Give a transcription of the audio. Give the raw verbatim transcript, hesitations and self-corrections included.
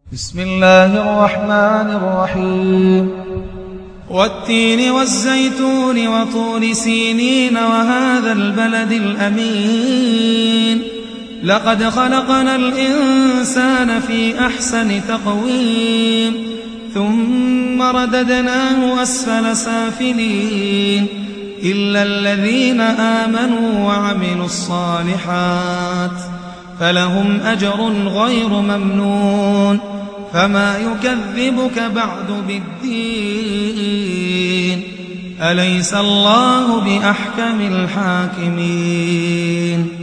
بسم الله الرحمن الرحيم والتين والزيتون وطور سينين وهذا البلد الأمين لقد خلقنا الإنسان في أحسن تقويم ثم رددناه أسفل سافلين إلا الذين آمنوا وعملوا الصالحات فلهم أجر غير ممنون فما يكذبك بعد بالدين أليس الله بأحكم الحاكمين